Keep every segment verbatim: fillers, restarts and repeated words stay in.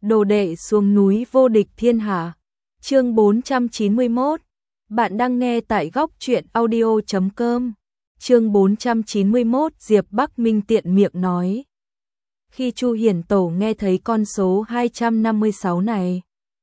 đồ đệ xuống núi vô địch thiên hạ. Chương bốn trăm chín mươi mốt. Bạn đang nghe tại góc truyện audio chấm com. Chương bốn trăm chín mươi mốt, Diệp Bắc Minh tiện miệng nói. Khi Chu Hiển Tổ nghe thấy con số hai trăm năm mươi sáu này,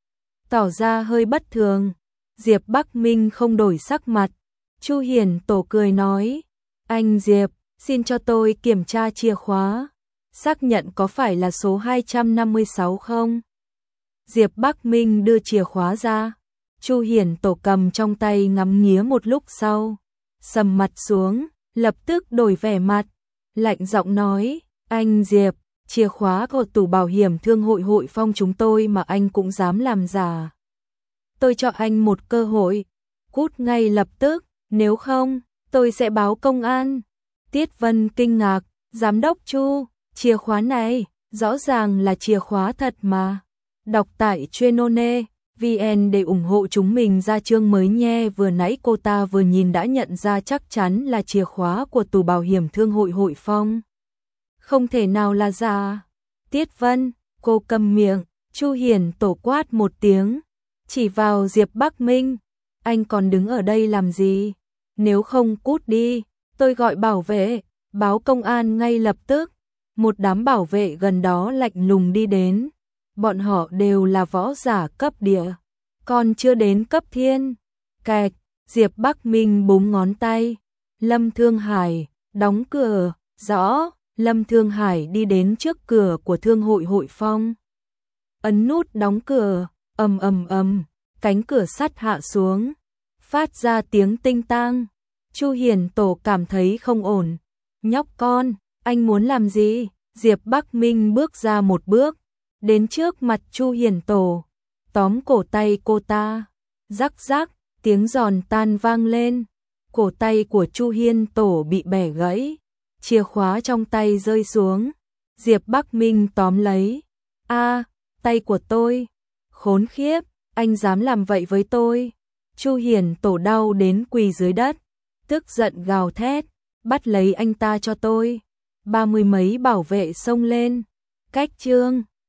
tỏ ra hơi bất thường, Diệp Bắc Minh không đổi sắc mặt. Chu Hiển Tổ cười nói, anh Diệp, xin cho tôi kiểm tra chìa khóa, xác nhận có phải là số hai trăm năm mươi sáu không? Diệp Bắc Minh đưa chìa khóa ra, Chu Hiển Tổ cầm trong tay ngắm nghía một lúc sau, sầm mặt xuống, lập tức đổi vẻ mặt, lạnh giọng nói, anh Diệp, chìa khóa của tủ bảo hiểm thương hội Hội Phong chúng tôi mà anh cũng dám làm giả. Tôi cho anh một cơ hội, cút ngay lập tức, nếu không, tôi sẽ báo công an. Tiết Vân kinh ngạc, giám đốc Chu, chìa khóa này, rõ ràng là chìa khóa thật mà. Đọc tại Chuyên.one vê en để ủng hộ chúng mình ra chương mới nhé. Vừa nãy cô ta vừa nhìn đã nhận ra chắc chắn là chìa khóa của tủ bảo hiểm thương hội Hội Phong. Không thể nào là giả. Tiết Vân, cô cầm miệng. Chu Hiển Tổ quát một tiếng, chỉ vào Diệp Bắc Minh. Anh còn đứng ở đây làm gì? Nếu không cút đi, tôi gọi bảo vệ, báo công an ngay lập tức. Một đám bảo vệ gần đó lạnh lùng đi đến. Bọn họ đều là võ giả cấp địa, còn chưa đến cấp thiên. Kẹt, Diệp Bắc Minh búng ngón tay. Lâm Thương Hải, đóng cửa. Rõ, Lâm Thương Hải đi đến trước cửa của thương hội Hội Phong. Ấn nút đóng cửa, ầm ầm ầm, cánh cửa sắt hạ xuống, phát ra tiếng tinh tang. Chu Hiển Tổ cảm thấy không ổn. Nhóc con, anh muốn làm gì? Diệp Bắc Minh bước ra một bước, đến trước mặt Chu Hiển Tổ, tóm cổ tay cô ta. Rắc rắc, tiếng giòn tan vang lên. Cổ tay của Chu Hiển Tổ bị bẻ gãy, chìa khóa trong tay rơi xuống. Diệp Bắc Minh tóm lấy. A, tay của tôi. Khốn khiếp, anh dám làm vậy với tôi? Chu Hiển Tổ đau đến quỳ dưới đất, tức giận gào thét, bắt lấy anh ta cho tôi. Ba mươi mấy bảo vệ xông lên. Cách chương